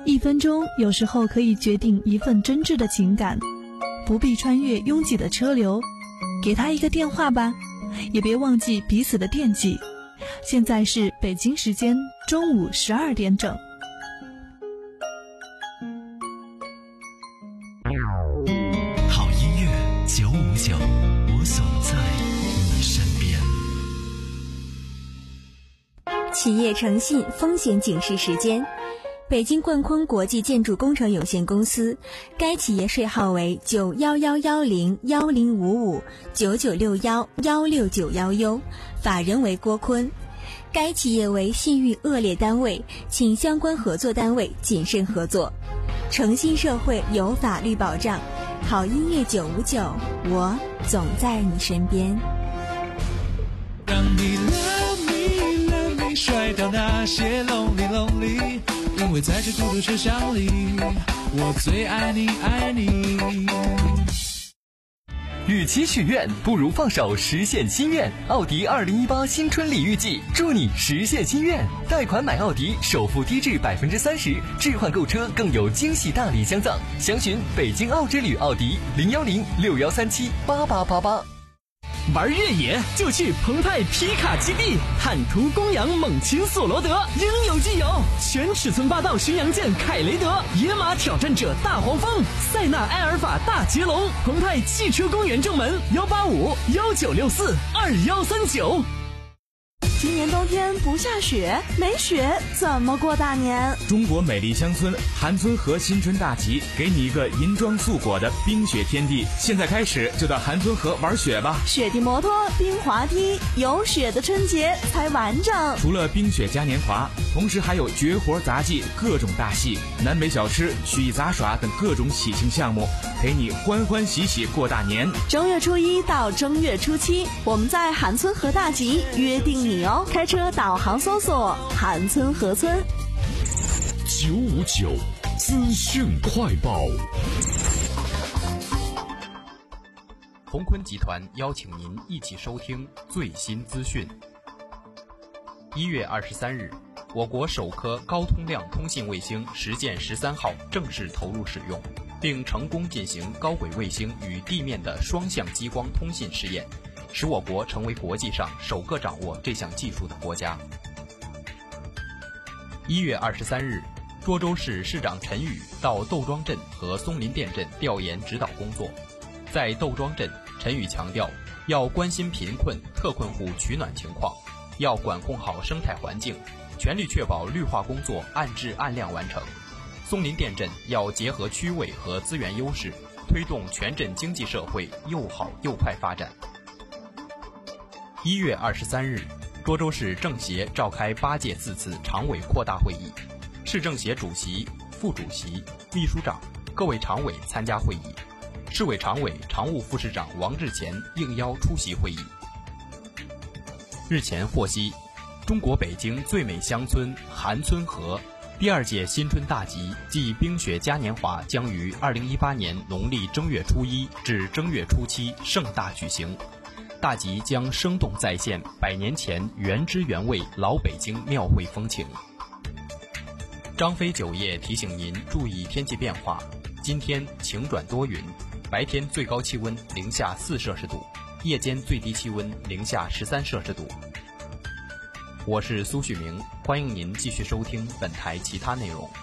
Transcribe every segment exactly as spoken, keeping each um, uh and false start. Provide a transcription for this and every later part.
一分钟有时候可以决定一份真挚的情感，不必穿越拥挤的车流，给他一个电话吧，也别忘记彼此的惦记。现在是北京时间中午十二点整。 好音乐九五九，我总在你身边。 企业诚信风险警示时间。北京冠坤国际建筑工程有限公司，该企业税号为九幺幺幺零幺零五五九九六幺幺六九幺 U， 法人为郭坤。该企业为信誉恶劣单位，请相关合作单位谨慎合作。诚信社会有法律保障，好音乐九五九，我总在你身边。 让你 love me love me 甩掉那些 lonely lonely，因为在这孤独车厢里，我最爱你爱你。 与其许愿，不如放手实现心愿。奥迪二零一八新春礼遇季，祝你实现心愿。贷款买奥迪，首付低至百分之三十，置换购车更有惊喜大礼相赠。详询北京奥之旅奥迪零幺零六幺三七八八八八。 玩越野就去澎湃皮卡基地，坦途公羊猛禽索罗德应有尽有，全尺寸霸道巡洋舰凯雷德，野马挑战者大黄蜂，塞纳埃尔法大捷龙，澎湃汽车公园正门幺八五幺九六四二幺三九。 今年冬天不下雪，没雪怎么过大年？ 中国美丽乡村韩村河新春大集，给你一个银装素裹的冰雪天地。现在开始就到韩村河玩雪吧！ 雪地摩托、冰滑梯，有雪的春节才完整。 除了冰雪嘉年华，同时还有绝活杂技、各种大戏、南北小吃、曲艺杂耍等各种喜庆项目，陪你欢欢喜喜过大年。 正月初一到正月初七，我们在韩村河大集约定你哦。开车导航搜索韩村河村。 九五九资讯快报。 鸿坤集团邀请您一起收听最新资讯。一月二十三日，我国首颗高通量通信卫星实践十三号正式投入使用，并成功进行高轨卫星与地面的双向激光通信试验，使我国成为国际上首个掌握这项技术的国家。一月二十三日，涿州市市长陈宇到窦庄镇和松林店镇调研指导工作。在窦庄镇，陈宇强调，要关心贫困特困户取暖情况，要管控好生态环境，全力确保绿化工作按质按量完成。松林店镇要结合区位和资源优势，推动全镇经济社会又好又快发展。一月二十三日，涿州市政协召开八届次次常委扩大会议，市政协主席、副主席、秘书长、各位常委参加会议，市委常委、常务副市长王志前应邀出席会议。日前获悉，中国北京最美乡村韩村河第二届新春大集暨冰雪嘉年华将于二零一八年农历正月初一至正月初七盛大举行。大集将生动再现百年前原汁原味老北京庙会风情。张飞酒业提醒您注意天气变化，今天晴转多云，白天最高气温零下四摄氏度，夜间最低气温零下十三摄氏度。我是苏旭明，欢迎您继续收听本台其他内容。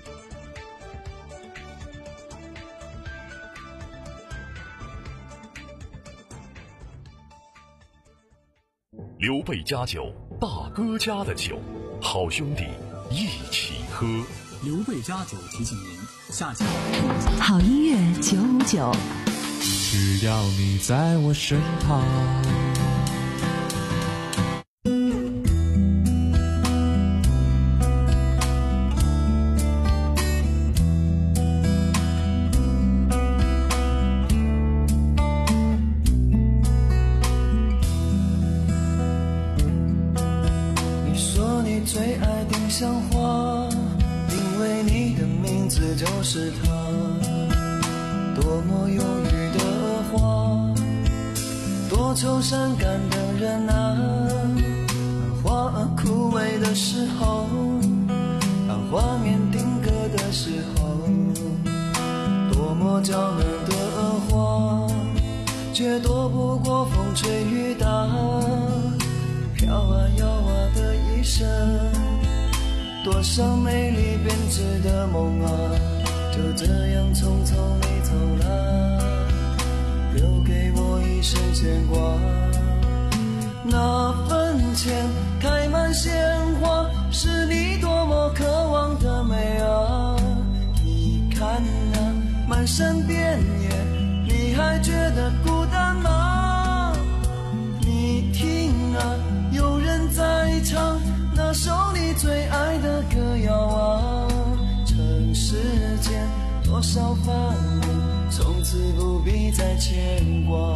刘备家酒，大哥家的酒，好兄弟一起喝。 刘备家酒提醒您，下集好音乐九五九， 只要你在我身旁。 最爱丁香花，因为你的名字就是它。多么忧郁的花，多愁善感的人啊。当花枯萎的时候，当画面定格的时却躲不过风吹雨打，飘啊摇啊的一生，多少美丽编织的梦啊，就这样匆匆你走了，留给我一生牵挂。那坟前开满鲜花，是你多么渴望的美啊！你看那满山遍野，你还觉得孤单吗？你听啊，有人在唱那首你最爱的歌谣啊。尘世间多少繁华，从此不必再牵挂。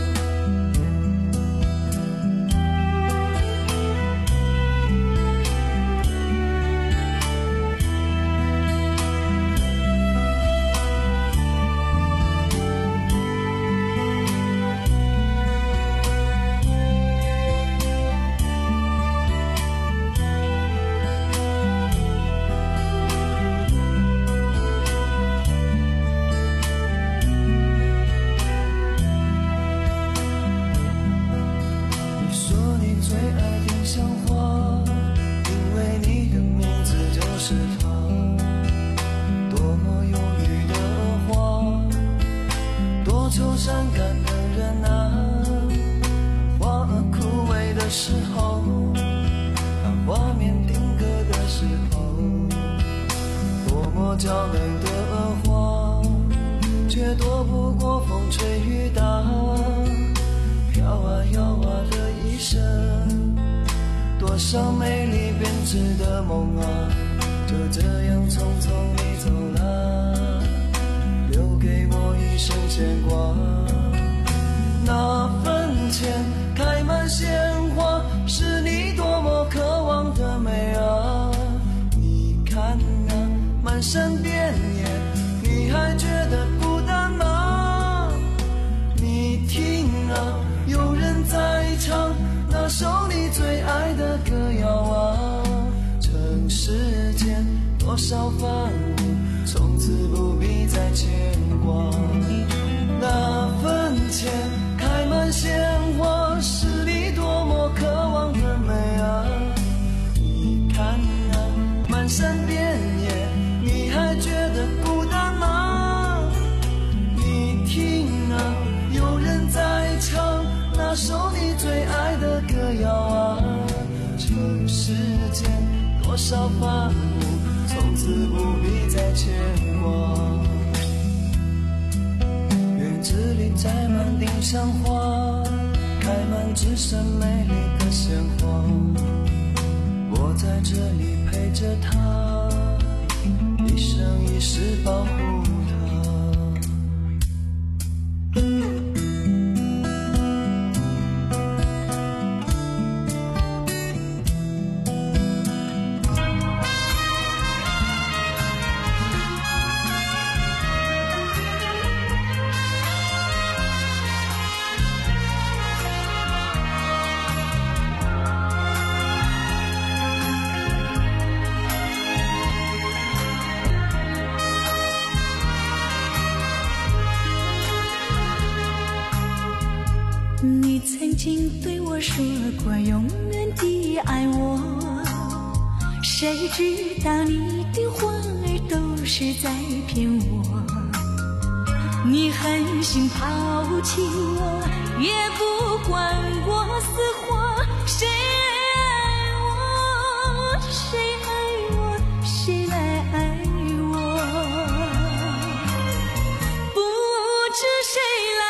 伤感的人啊，花儿枯萎的时候，当画面定格的时候，多么娇嫩的花，却躲不过风吹雨打，飘啊摇啊的一生，多少美丽编织的梦啊，就这样匆匆你走了，留给我一生牵挂。那坟前开满鲜花，是你多么渴望的美啊！你看那满山遍野，你还觉得孤单吗？你听啊，有人在唱那首你最爱的歌谣啊！尘世间多少繁华，从此不必再牵挂。那坟前开满鲜花，是你多么渴望的美啊！你看啊，满山遍野，你还觉得孤单吗？你听啊，有人在唱那首你最爱的歌谣啊！尘世间多少繁华，从此不必再牵挂。院子里栽满丁香花，开满只剩美丽的鲜花，我在这里陪着她，一生一世保护她。 你曾经对我说过永远的爱我，谁知道你的话儿都是在骗我。你狠心抛弃我，也不管我死活。谁爱我，谁爱我，谁来爱我？不知谁来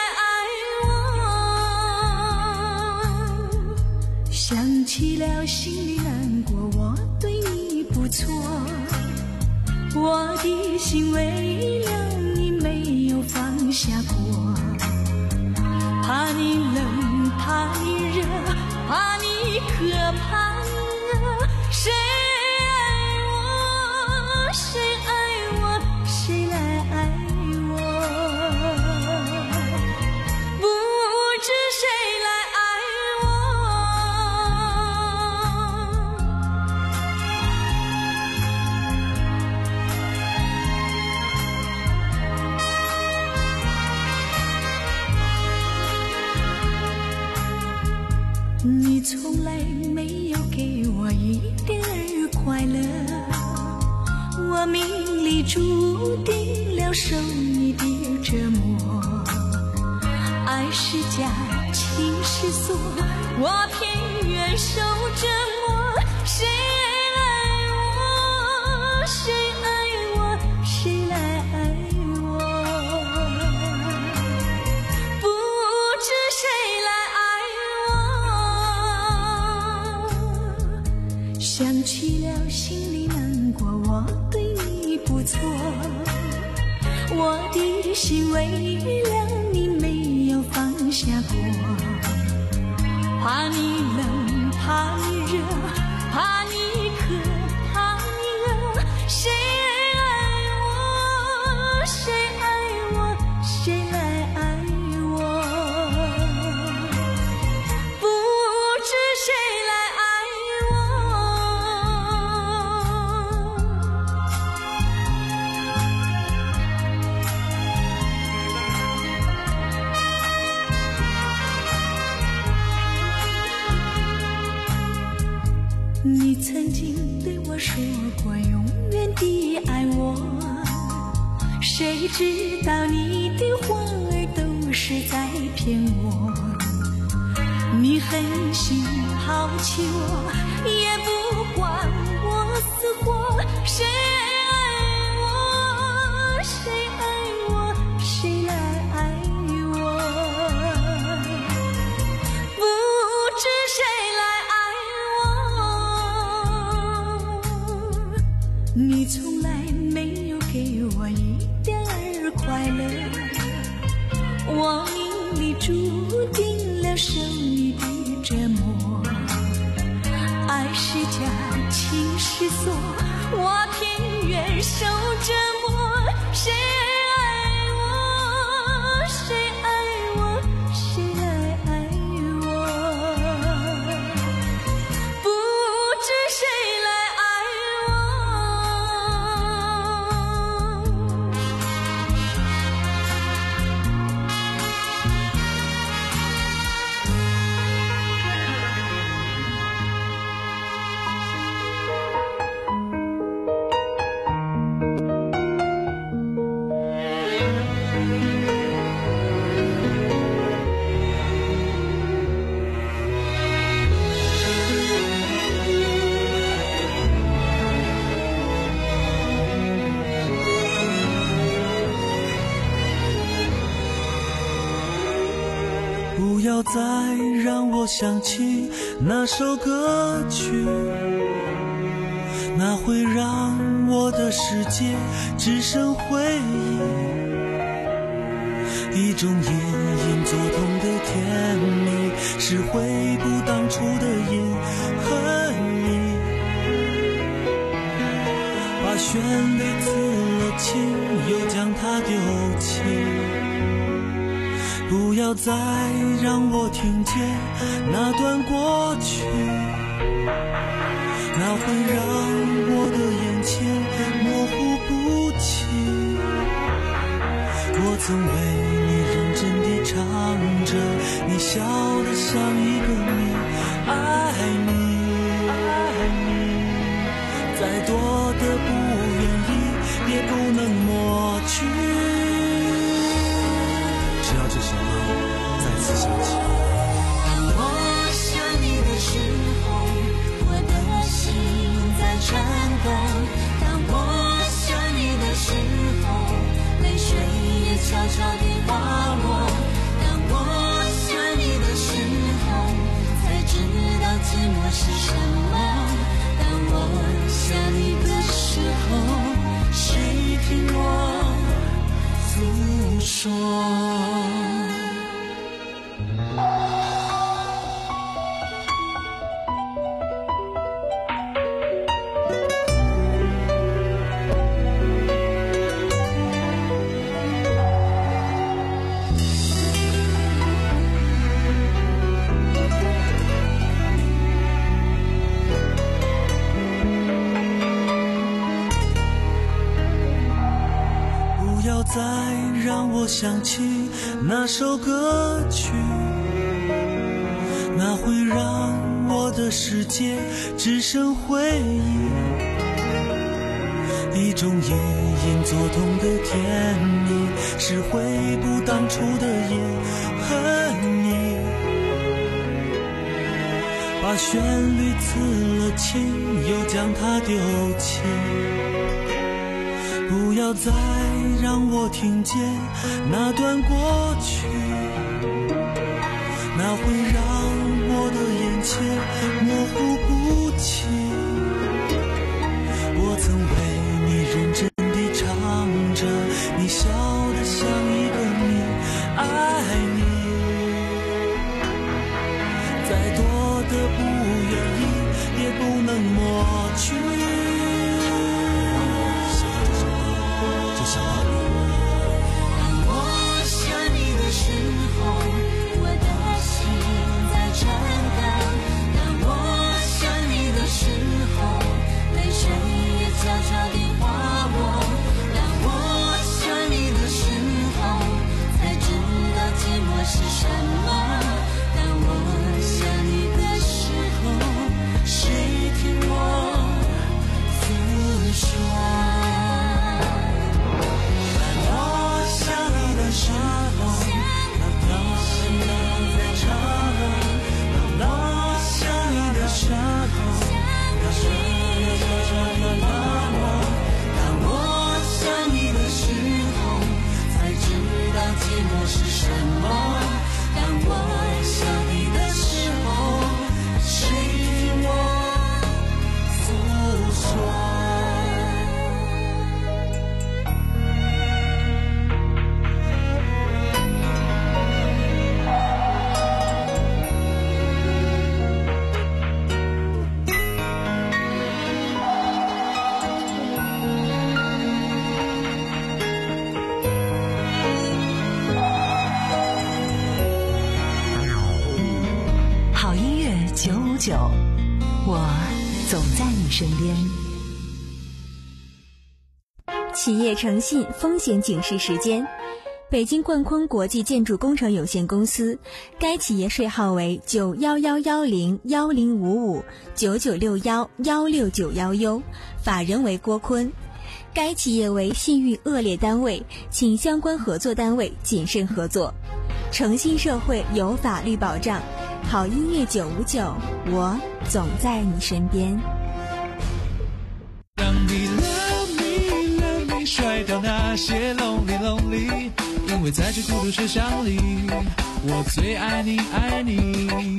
想起了心里难过，我对你不错，我的心为了你没有放下过，怕你冷，怕你热，怕你可怕，谁爱我，谁爱我，谁来爱我？不知谁来爱从来没有给我一点儿快乐，我命里注定了受你的折磨，爱是假，情是锁，我偏愿受折磨。谁爱我，谁爱我，谁来爱我，不知谁来爱我。想起了心里难过，我对你不错，我的心为了你没有放下过，怕你冷，怕你热，怕你渴，怕你饿。谁爱我，谁爱我，谁来爱我，不知谁来爱你曾经对我说过永远的爱我，谁知道你的话儿都是在骗我。你狠心抛弃我，也不管我死活。谁爱我，谁爱我，谁来爱我，不知谁来爱我。你从来没有给我一点儿快乐，我命里注定了受你的折磨。爱是假，情是锁，我偏愿受折磨。谁爱我，谁爱我，谁来爱我，不知谁来爱不要再让我想起那首歌曲，那会让我的世界只剩回忆，一种隐隐作痛的甜蜜，是回不当初的印和你，把旋律刺了情，又将它丢弃。不要再让我听见那段过去，那会让我的眼前模糊不清。我曾为你认真地唱着，你笑得像一个谜。爱你，爱你，再多的不愿意也不能抹去。只要这首歌再次响起， 当我想你的时候，我的心在颤抖。当我想你的时候，泪水也悄悄地滑落。当我想你的时候，才知道寂寞是什么。当我想你的时候，谁听我诉说。 再让我想起那首歌曲，那会让我的世界只剩回忆，一种隐隐作痛的甜蜜，是回不当初的也恨你，把旋律刺了青，又将它丢弃，不要再让我听见那段过去，那会让我的眼前模糊不清。我曾为你认真地唱着，你笑得像一个谜，爱你再多的不愿意也不能抹去。就想到你， 当我想你的时候，我的心在颤抖，当我想你的时候，泪水也悄悄地划过，当我想你的时候，才知道寂寞是什么，当我想你的时候，谁听我诉说。时候，那条心都在唱，当我想你的时候，那水也悄悄地拉我，当我想你的时候，才知道寂寞是什么，当我想你的时候，谁听我诉说。 九，我总在你身边。 企业诚信风险警示时间：北京冠坤国际建筑工程有限公司，该企业税号为九幺幺幺零幺零五五九九六幺幺六九幺 U， 法人为郭坤。该企业为信誉恶劣单位，请相关合作单位谨慎合作。诚信社会有法律保障。好音乐九五九，我总在你身边。 让你 love me love me 甩掉那些 lonely lonely， 因为在这孤独车厢里，我最爱你爱你。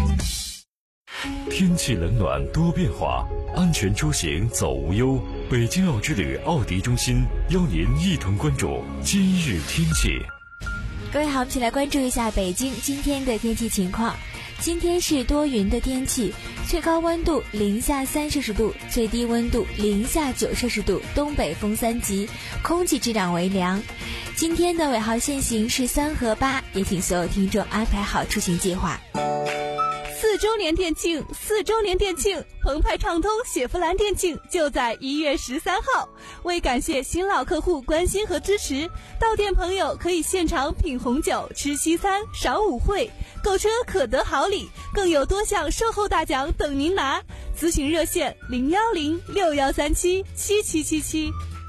天气冷暖多变化，安全出行走无忧。北京奥之旅奥迪中心邀您一同关注今日天气。 各位好，我们一起来关注一下北京今天的天气情况。今天是多云的天气，最高温度零下三摄氏度，最低温度零下九摄氏度，东北风三级，空气质量为良。今天的尾号限行是三和八，也请所有听众安排好出行计划。 四周年店庆，四周年店庆，澎湃畅通雪佛兰店庆就在一月十三号。为感谢新老客户关心和支持，到店朋友可以现场品红酒、吃西餐、赏舞会，购车可得好礼，更有多项售后大奖等您拿。咨询热线零幺零六幺三七七七七七。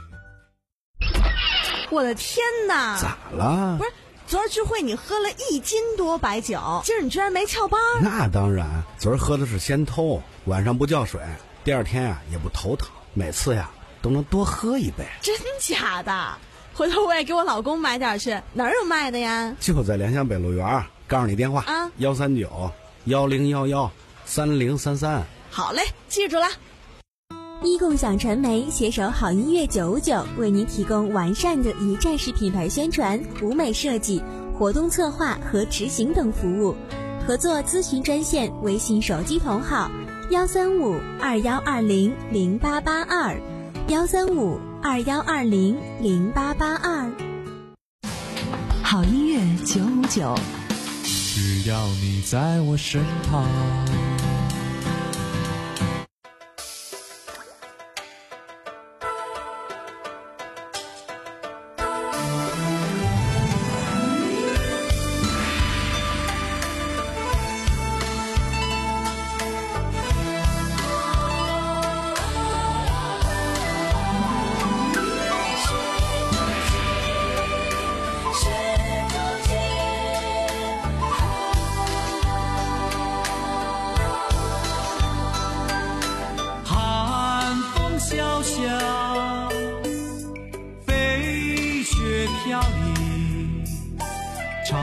我的天哪！ 咋了？ 不是。昨儿聚会你喝了一斤多白酒，今儿你居然没翘班？ 那当然，昨儿喝的是鲜偷，晚上不叫水，第二天啊也不头疼，每次呀都能多喝一杯。 真假的？回头我也给我老公买点去，哪儿有卖的呀？ 就在联想北路园，告诉你电话啊，幺三九幺零幺幺三零三三。 好嘞，记住了。 一共享传媒携手好音乐九五九，为您提供完善的一站式品牌宣传、舞美设计、活动策划和执行等服务。合作咨询专线：微信手机同号幺三五二幺二零零八八二幺三五二幺二零零八八二。 好音乐九五九， 只要你在我身旁。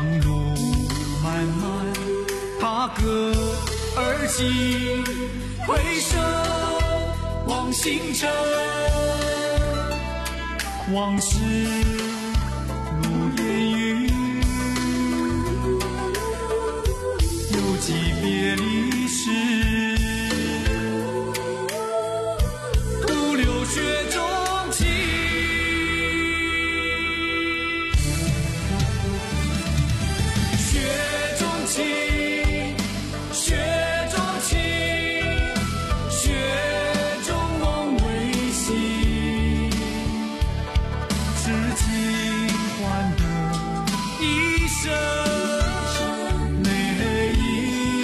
长路漫漫，踏歌而行，回首望星辰，往事如烟云，犹记别离时，徒留雪中情。雪中情，雪中情，雪中梦未醒，痴情换得一生泪影。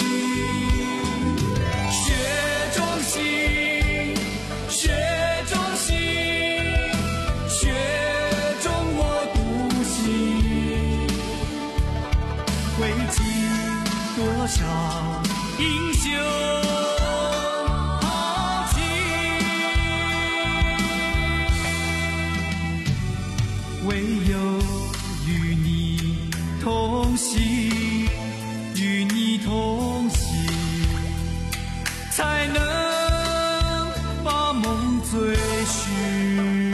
雪中行，雪中行，雪中我独行，会尽多少英雄豪情，唯有与你同行，与你同行，才能把梦追寻。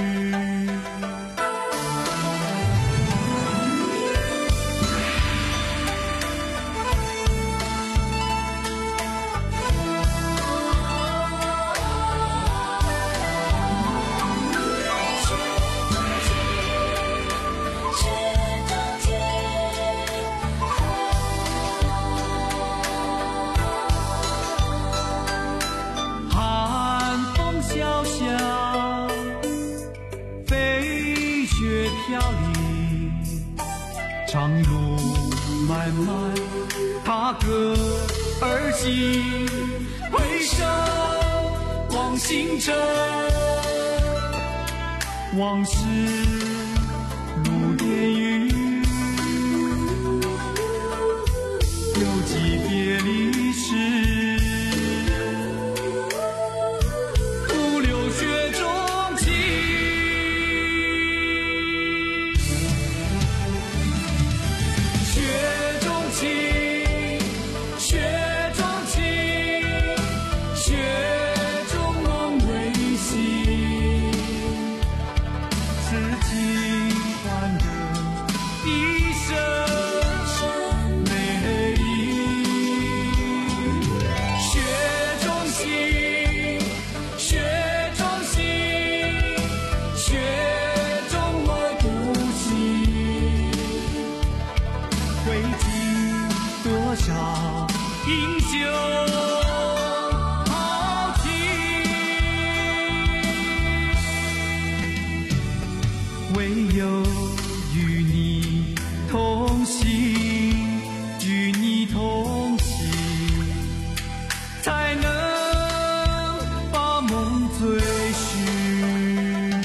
寒风萧萧，飞雪飘零，长路漫漫，踏歌而行，回首望星辰，往事如烟云，犹记别离时，徒留雪中情。雪中情，雪中情，雪中梦未醒，痴情换得一生泪影。雪中行，雪中行，雪中我独行，会尽多少英雄豪情，唯有与你同行，与你同行，才能把梦追寻。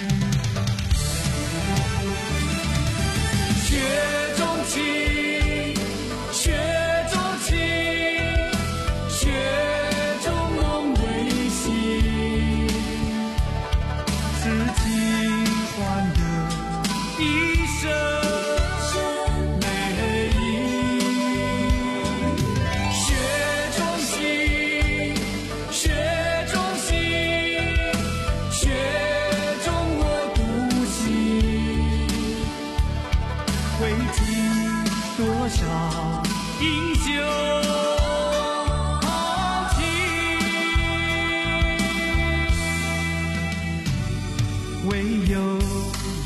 雪中情，雪中情，雪中梦未醒，痴情换得一生泪影。雪中行，雪中行，雪中我独行，会尽多少英雄豪情，唯有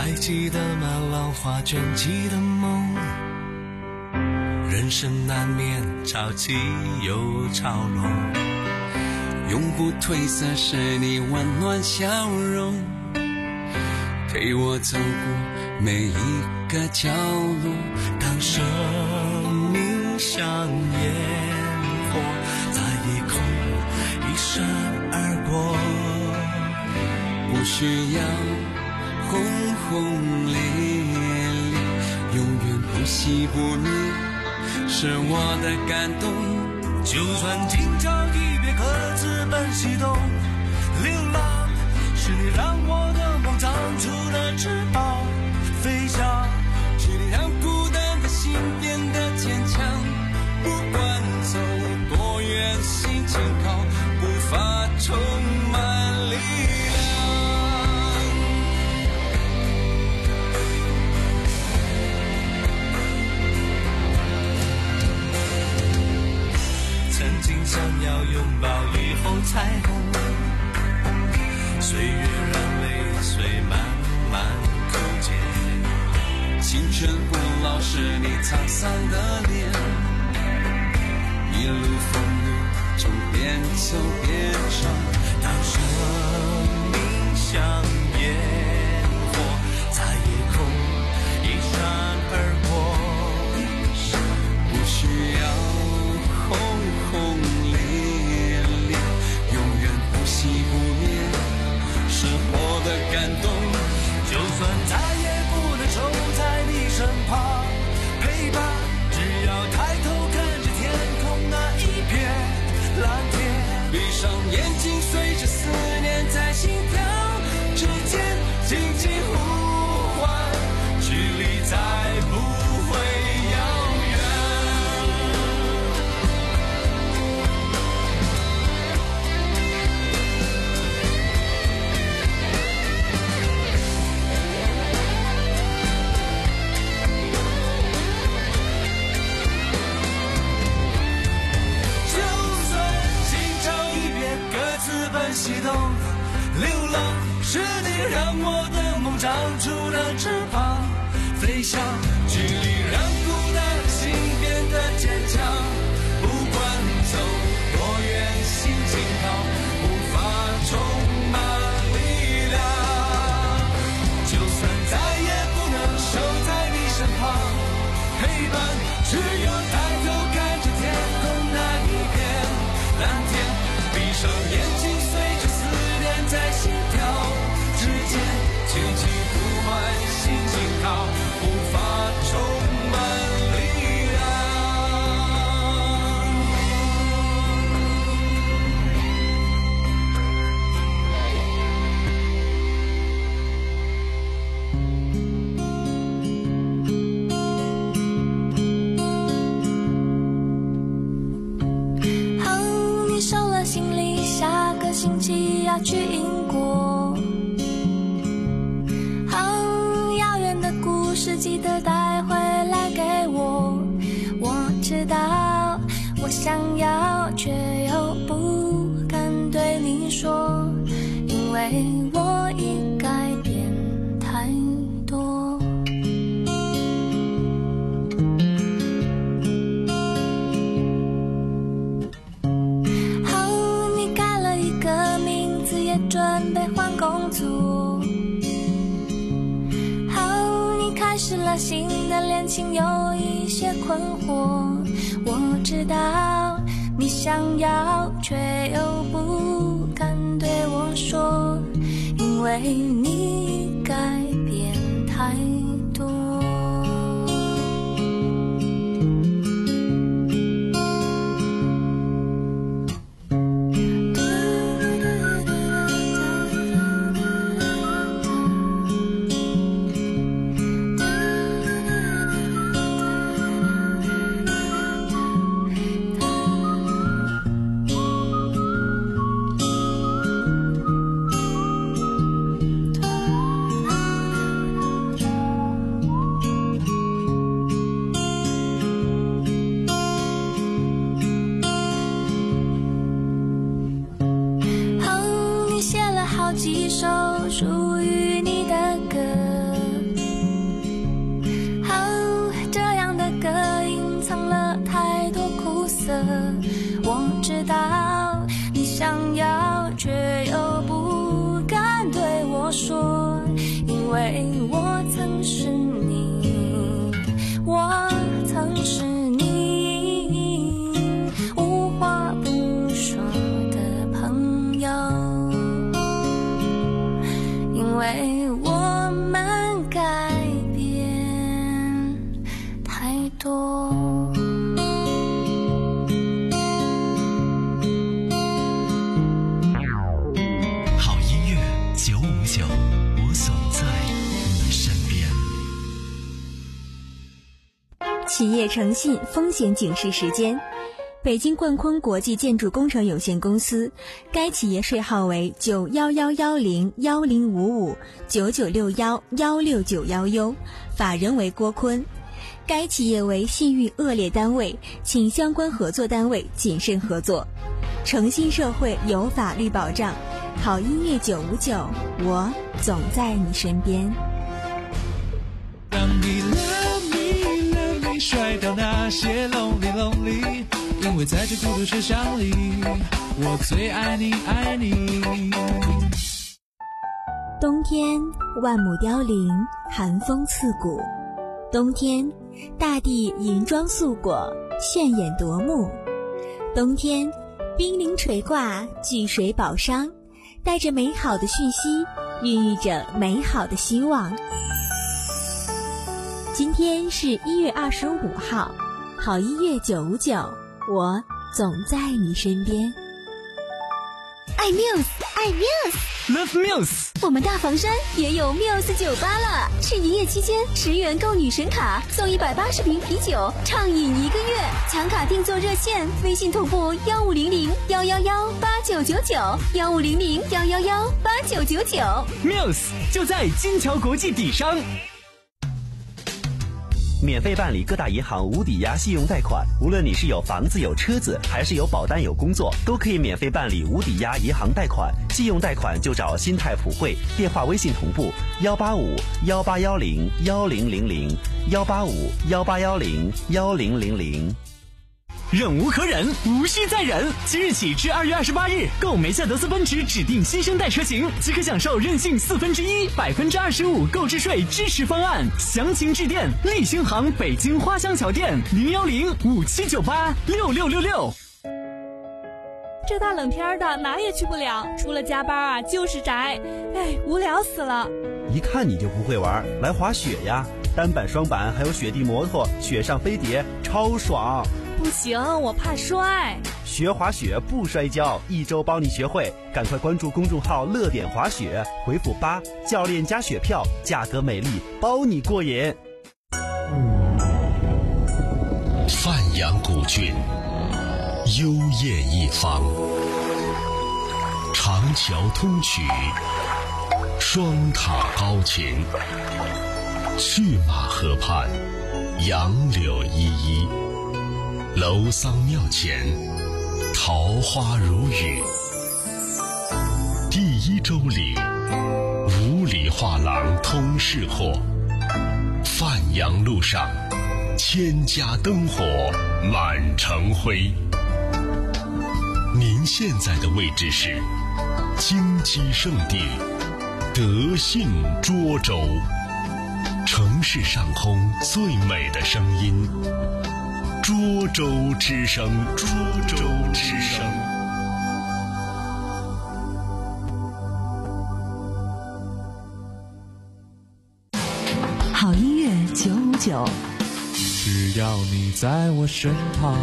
还记得吗？浪花卷起的梦，人生难免潮起又潮落，永不褪色是你温暖笑容，陪我走过每一个角落。当生命像烟火，在夜空一闪而过，不需要轰轰烈烈，永远不熄不灭，是我的感动。就算今朝一别，各自奔西东，流浪是你让我的梦长出了翅膀，飞翔是你让孤单的心变得坚强。不管走多远，心情靠步伐充满力量。曾经想要拥抱雨后彩虹，岁月让泪水慢慢枯竭，青春不老是你沧桑的脸，一路风雨中边走边唱。当生命像烟火，在夜空一闪而过，不需要轰轰烈烈，永远不熄不灭，是我的感动。就算再也不能守在你身旁陪伴，只要抬头看着天空那一片蓝天，闭上眼睛随着思念在心跳之间轻轻呼唤，距离再不会遥远。西东，流浪是你让我的梦长出了翅膀，飞翔距离让孤单的心变得坚强。不管走多远，心情好，步伐充满力量。就算再也不能守在你身旁陪伴，只有抬头看着天空那一片蓝天，闭上眼睛在心跳之间轻轻呼唤，心情好，步伐充满力量。 好，你收了行李，下个星期要去英国。好，遥远的故事记得带回来给我。我知道我想要，却又不敢对你说，因为我已改变太多。准备换工作，好，你开始了新的恋情，有一些困惑。我知道你想要，却又不敢对我说，因为你改变太多。几首属于你的歌， 企业诚信风险警示时间。北京冠坤国际建筑工程有限公司，该企业税号为九幺幺幺零幺零五五九九六幺幺六九幺 U， 法人为郭坤。该企业为信誉恶劣单位，请相关合作单位谨慎合作。诚信社会有法律保障，好音乐九五九，我总在你身边。 让你 love me love me 甩掉那些 lonely lonely， 因为在这孤独车厢里，我最爱你爱你。 冬天万亩凋零，寒风刺骨。冬天大地银装素裹，炫眼夺目。冬天冰凌垂挂，聚水宝商，带着美好的讯息，孕育着美好的希望。今天是一月二十五号，好音乐九五九，我总在你身边。 爱 Muse， 爱 Muse，Love Muse。 我们大房山也有 Muse 酒吧了，是营业期间十元购女神卡送一百八十瓶啤酒，畅饮一个月。抢卡订座热线：微信同步幺五零零幺幺幺八九九九，幺五零零幺幺幺八九九九。 Muse 就在金桥国际底商。 免费办理各大银行无抵押信用贷款，无论你是有房子有车子，还是有保单有工作，都可以免费办理无抵押银行贷款。信用贷款就找新泰普惠，电话微信同步幺八五幺八幺零幺零零零幺八五幺八幺零幺零零零。 忍无可忍，无需再忍。即日起至二月二十八日，购梅赛德斯奔驰指定新生代车型，即可享受任性四分之一、百分之二十五购置税支持方案。详情致电立新行北京花乡桥店零幺零五七九八六六六六。 这大冷天的哪也去不了，除了加班啊就是宅，哎，无聊死了。 一看你就不会玩，来滑雪呀！单板、双板还有雪地摩托、雪上飞碟，超爽。 不行，我怕摔。 学滑雪不摔跤，一周帮你学会。赶快关注公众号乐点滑雪，回复八教练加雪票，价格美丽，包你过瘾。 范阳古郡，幽艳一方，长桥通衢，双塔高擎，去马河畔，杨柳依依。楼桑庙前，桃花如雨。第一周里，五里画廊通市货。范阳路上，千家灯火满城辉。您现在的位置是京畿圣地德信涿州，城市上空最美的声音。涿州之声，涿州之声。 好音乐九五九， 只要你在我身旁。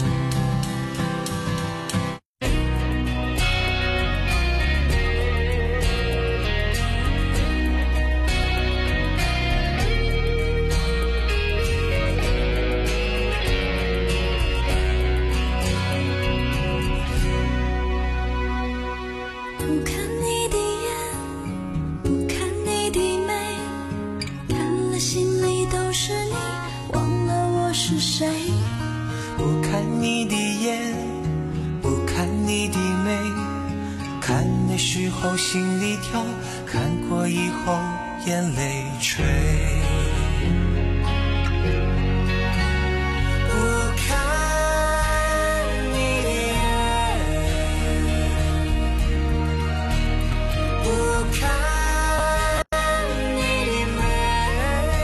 心里跳，看过以后眼泪垂。不看你的眼，不看你的美，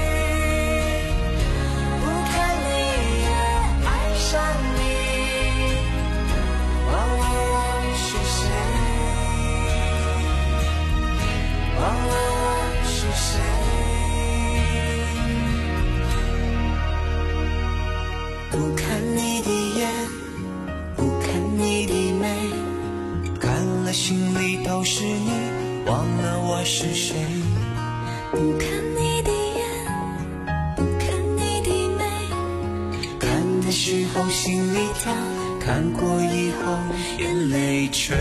不看你也爱上你，忘了我是谁。忘了我是谁，不看你的眼，不看你的美，看了心里都是你，忘了我是谁。 不看你的眼，不看你的美， 跳，看过以后眼泪垂。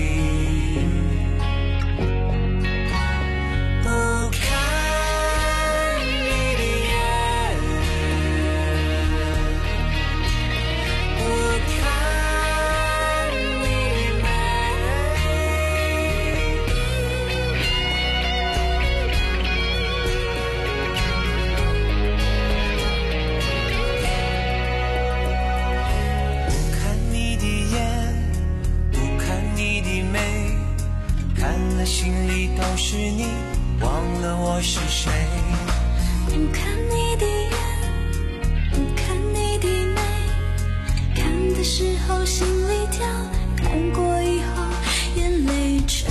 心里都是你，忘了我是谁。 不看你的眼，不看你的眉，看的时候心里跳，看过以后眼泪垂。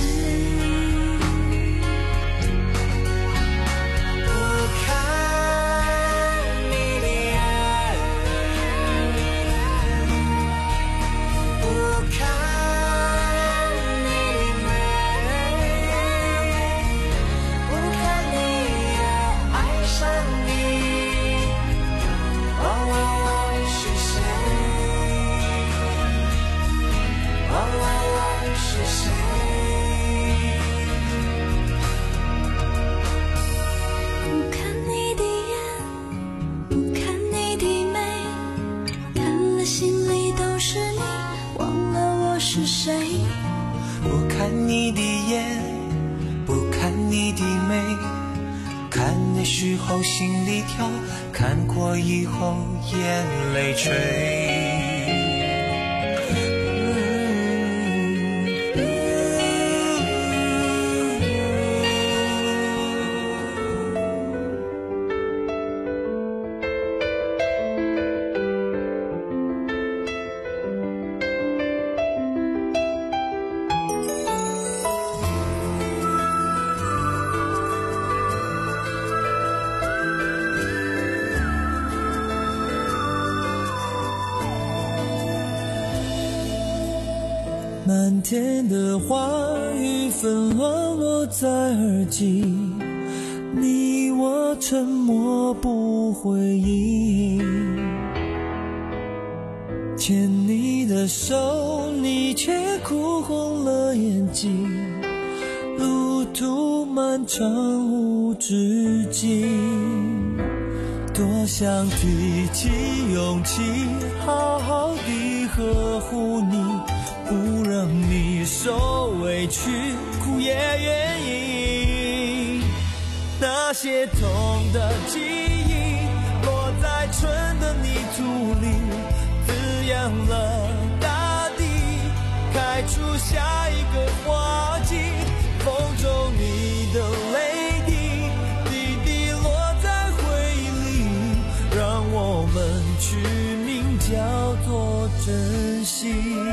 不看你的眼，不看你的眉，看的时候心里跳，看过以后眼泪垂。 漫天的花雨纷乱落在耳际，你我沉默不回应。牵你的手，你却哭红了眼睛。路途漫长无止境，多想提起勇气，好好地呵护你，不让你受委屈，哭也愿意。那些痛的记忆落在春的泥土里，滋养了大地，开出下一个花季。风中你的泪滴，滴滴落在回忆里，让我们取名叫做珍惜。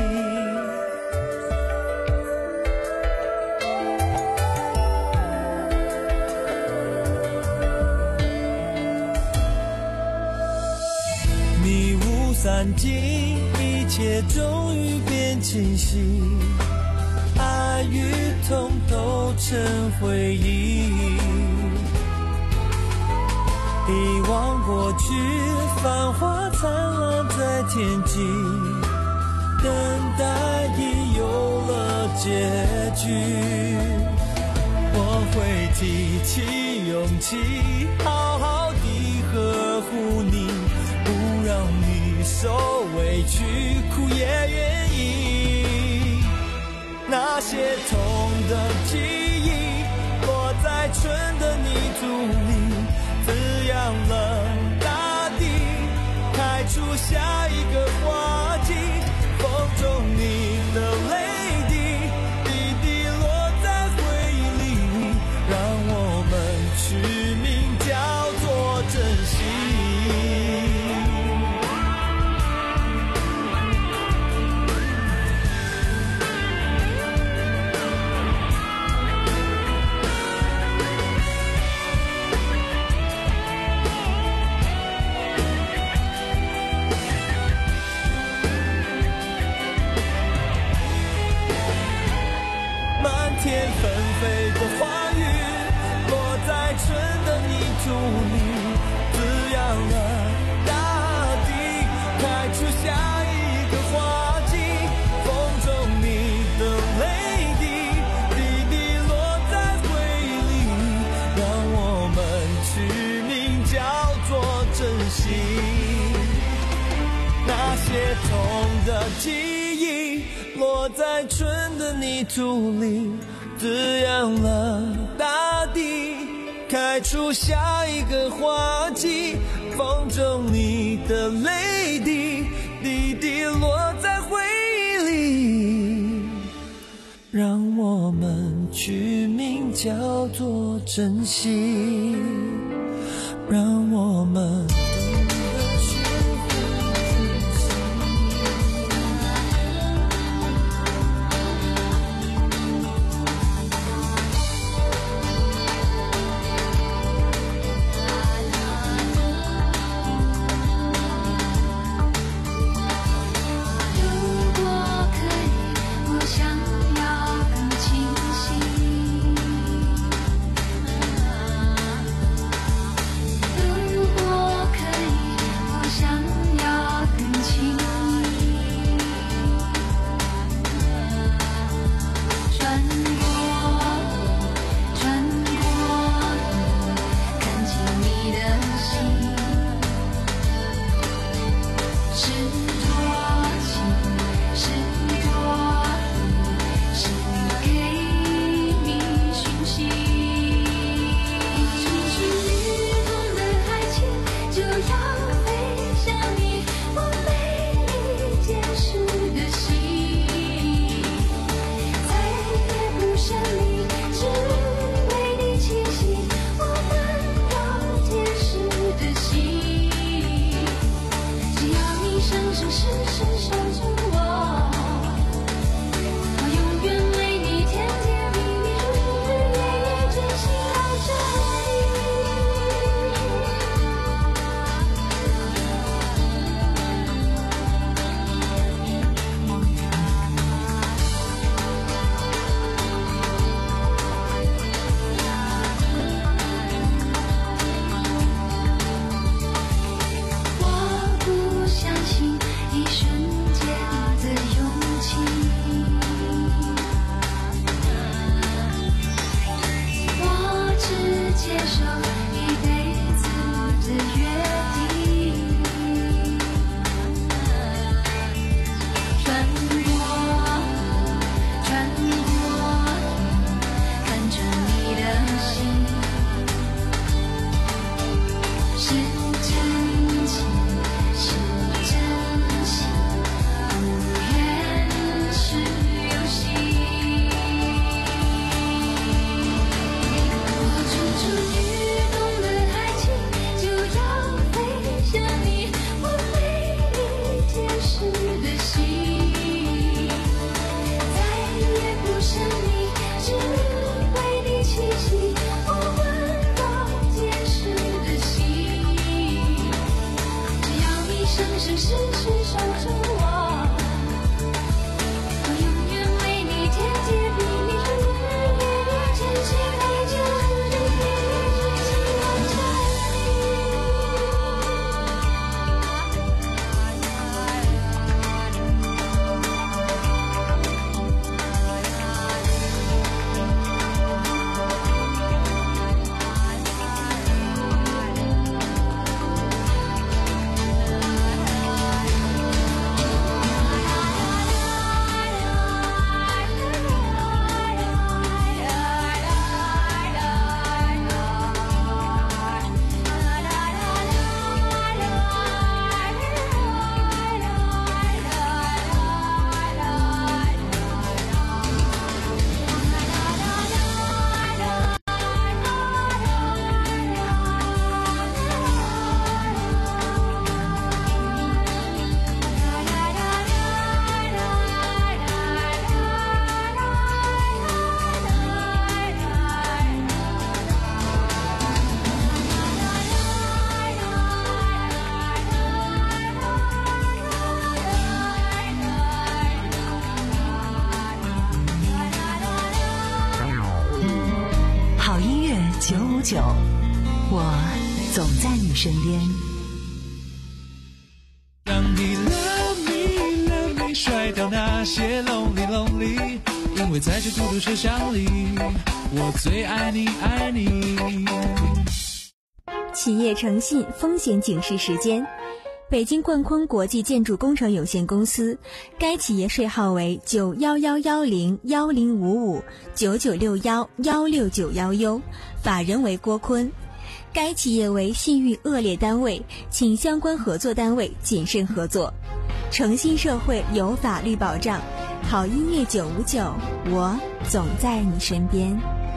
迷雾散尽，一切终于变清晰，爱与痛都成回忆。遗忘过去，繁华灿烂在天际，等待已有了结局。我会提起勇气，好好地呵护你，不让你受委屈，哭也愿意。那些痛的记忆落在春的泥土里，滋养了大地，开出下一个花季。风中你的泪滴，滴滴落在回忆里，让我们取名叫做珍惜。 记忆落在春的泥土里，滋养了大地，开出下一个花季。风中你的泪滴，滴滴落在回忆里，让我们取名叫做珍惜，让我们九五九，我总在你身边。 让你 love me love me 甩掉那些 lonely lonely， 因为在这孤独车厢里，我最爱你爱你。 企业诚信风险警示时间。 北京冠坤国际建筑工程有限公司，该企业税号为九幺幺幺零幺零五五九九六幺幺六九幺 U， 法人为郭坤。该企业为信誉恶劣单位，请相关合作单位谨慎合作。诚信社会有法律保障，好音乐九五九，我总在你身边。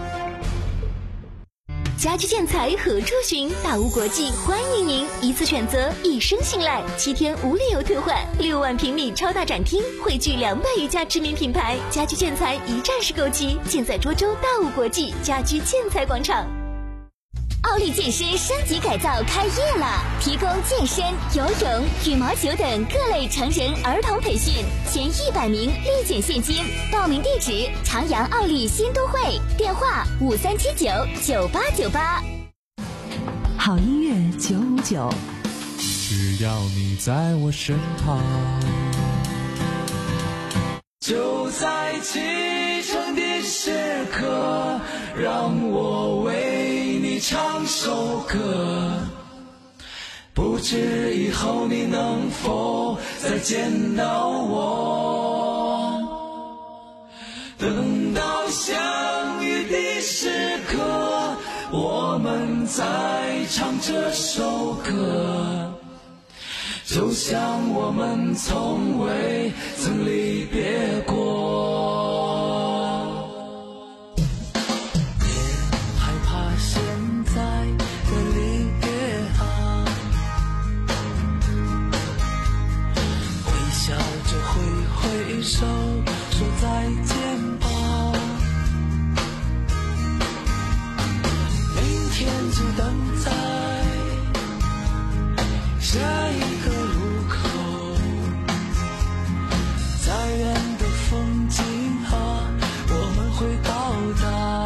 家居建材何处寻？大屋国际欢迎您，一次选择，一生信赖，七天无理由退换，六万平米超大展厅，汇聚两百余家知名品牌，家居建材一站式购齐，尽在涿州大屋国际家居建材广场。奥利健身升级改造开业了，提供健身、游泳、羽毛球等各类成人儿童培训，前一百名立减现金。报名地址：长阳奥利新都会，电话五三七九九八九八。 好音乐九五九， 只要你在我身旁， 就在启程的时刻，让我为你唱首歌，不知以后你能否再见到我，等到相遇的时刻，我们再唱这首歌，就像我们从未曾离别过。手说再见吧，明天就等在下一个路口，再远的风景啊，我们会到达，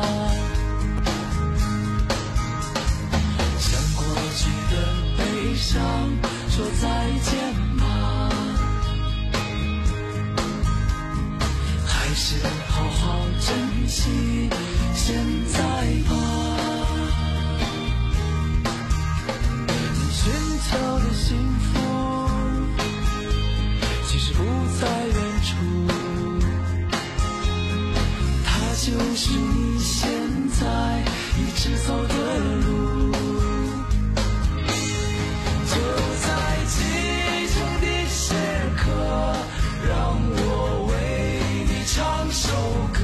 向过去的悲伤说再见吧，还是好好珍惜现在吧。你寻求的幸福，其实不在远处，它就是你现在一直走的路。就在启程的时刻，让我为你唱首歌，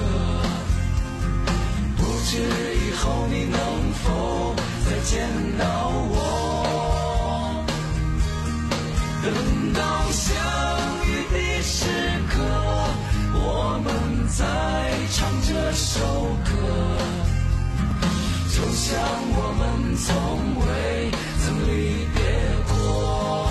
不知以后你能否再见到我，等到相遇的时刻，我们再唱这首歌，就像我们从未曾离别过。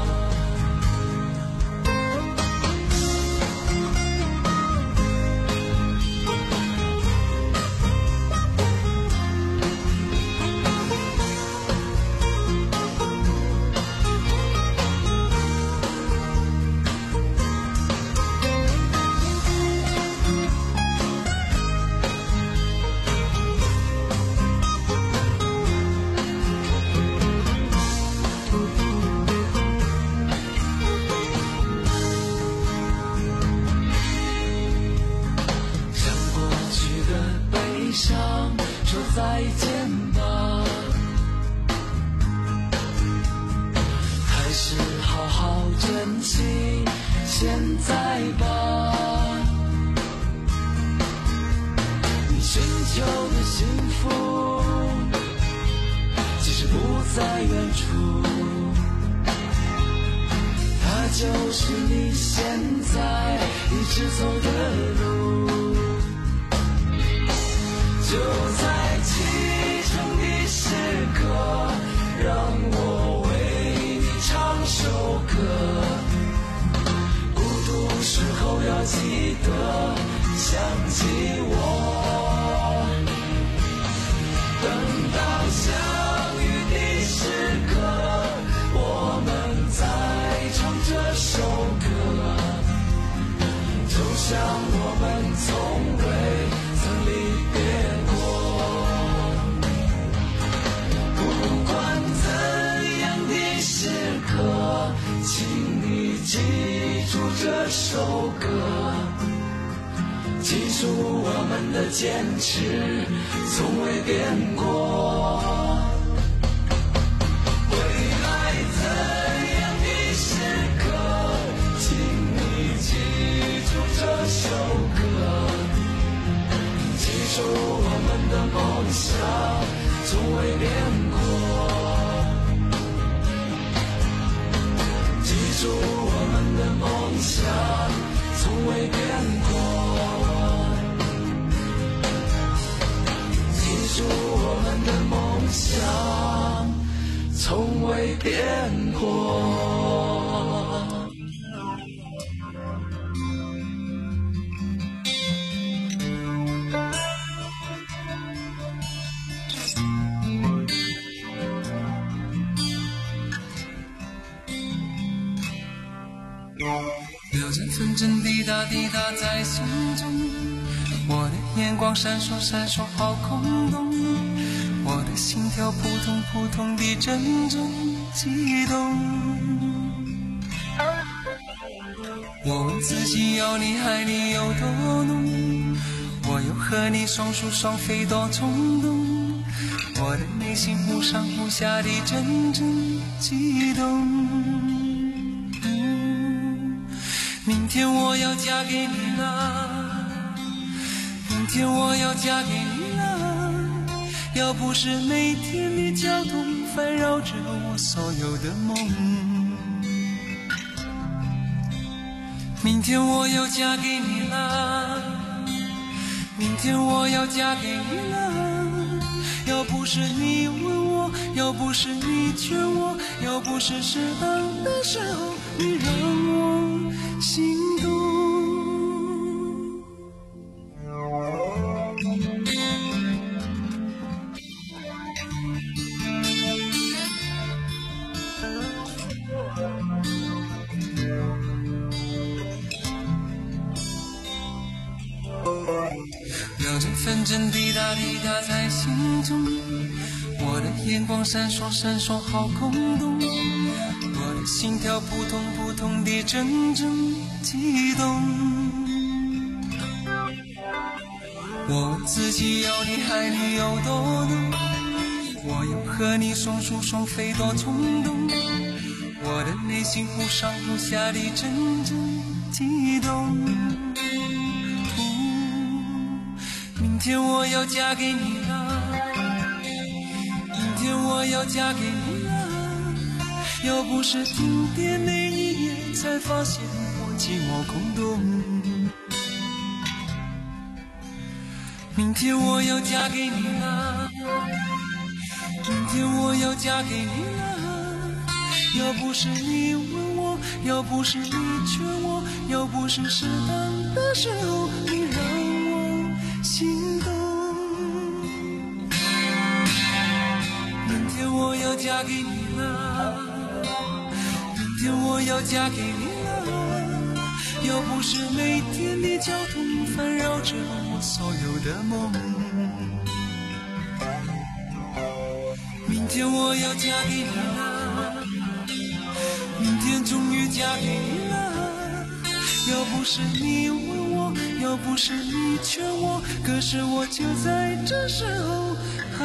说再见吧，还是好好珍惜现在吧。你寻求的幸福，其实不在远处，它就是你现在一直走的路。就在启程的时刻，让我为你唱首歌，孤独时候要记得想起我，等到相遇的时刻，我们再唱这首歌，就像我们从未曾离别过。不管怎样的时刻， 首歌，记住我们的坚持从未变过。未来怎样的时刻，请你记住这首歌，记住我们的梦想从未变过，记住我们的梦想从未变过，记住我们的梦想从未变过。 流着纯真滴答滴答在心中，我的眼光闪烁闪烁好空洞，我的心跳扑通扑通地阵阵悸动。我问自己要你爱你有多浓，我又和你双宿双飞多冲动，我的内心忽上忽下地阵阵悸动。明天我要嫁给你了，明天我要嫁给你了，要不是每天的交通烦扰着我所有的梦。明天我要嫁给你了，明天我要嫁给你了，要不是你问我，要不是你劝我，要不是适当的时候你让我心动。秒针分针滴答滴答在心中，我的眼光闪烁闪烁好空洞，我的心跳扑通扑通地阵阵悸动。我问自己要你爱你有多浓，我又和你双宿双飞多冲动，我的内心忽上忽下地阵阵悸动。明天我要嫁给你了，明天我要嫁给你了，要不是停电那一夜才发现我寂寞空洞。明天我要嫁给你了，明天我要嫁给你了，要不是你问我，要不是你劝我，要不是适当的时候你让我心动。明天我要嫁给你了，明天我要嫁给你了，要不是每天的交通烦扰着我所有的梦。明天我要嫁给你了，明天终于嫁给你了，要不是你问我，要不是你劝我，可是我就在这时候害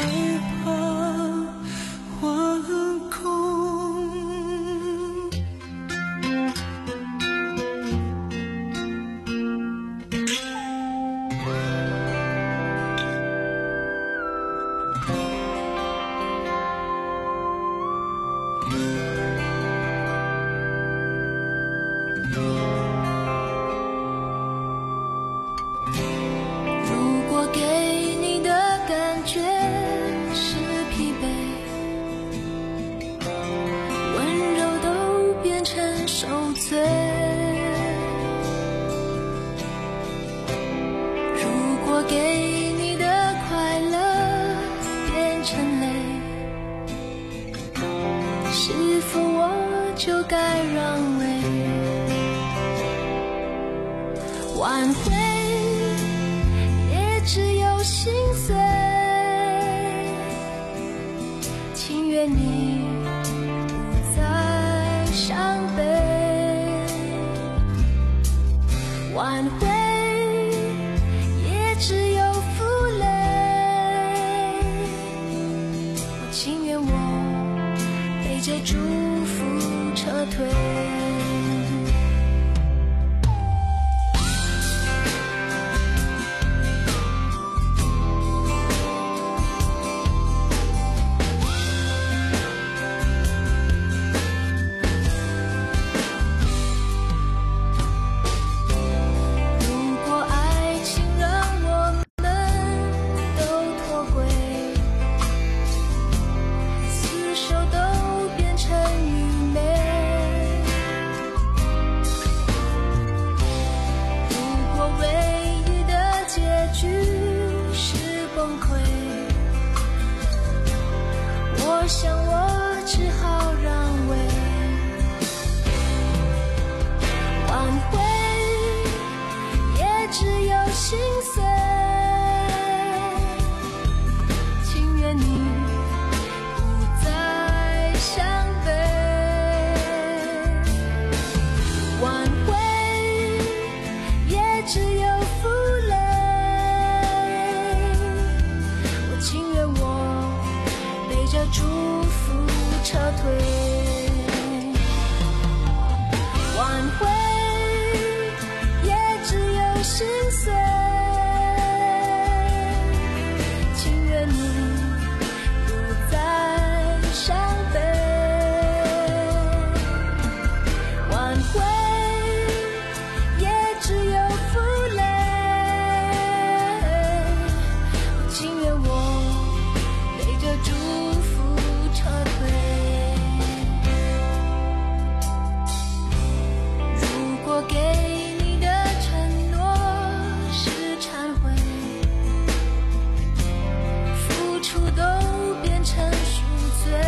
怕惶恐。 挽回也只有心碎，情愿你不再伤悲。 祝福撤退。我想我只好让位，挽回也只有心碎，情愿你不再伤悲，挽回也只有负累，我情愿我背着祝福撤退，挽回也只有心碎，情愿你不再伤悲，挽回也只有负累，我情愿我背着祝福撤退。如果给你的承诺是忏悔，付出都变成赎罪，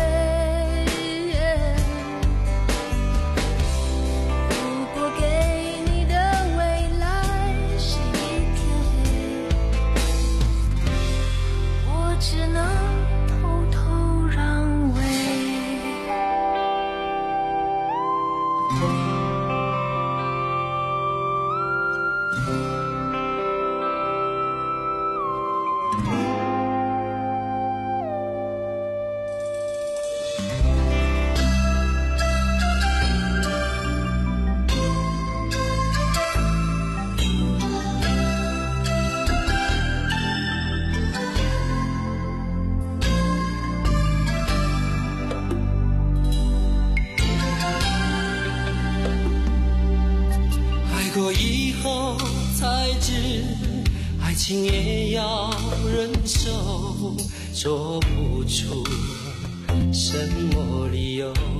如果给你的未来是一片黑，我只能偷偷让位。 爱过以后才知，爱情也要忍受，说不出什么理由。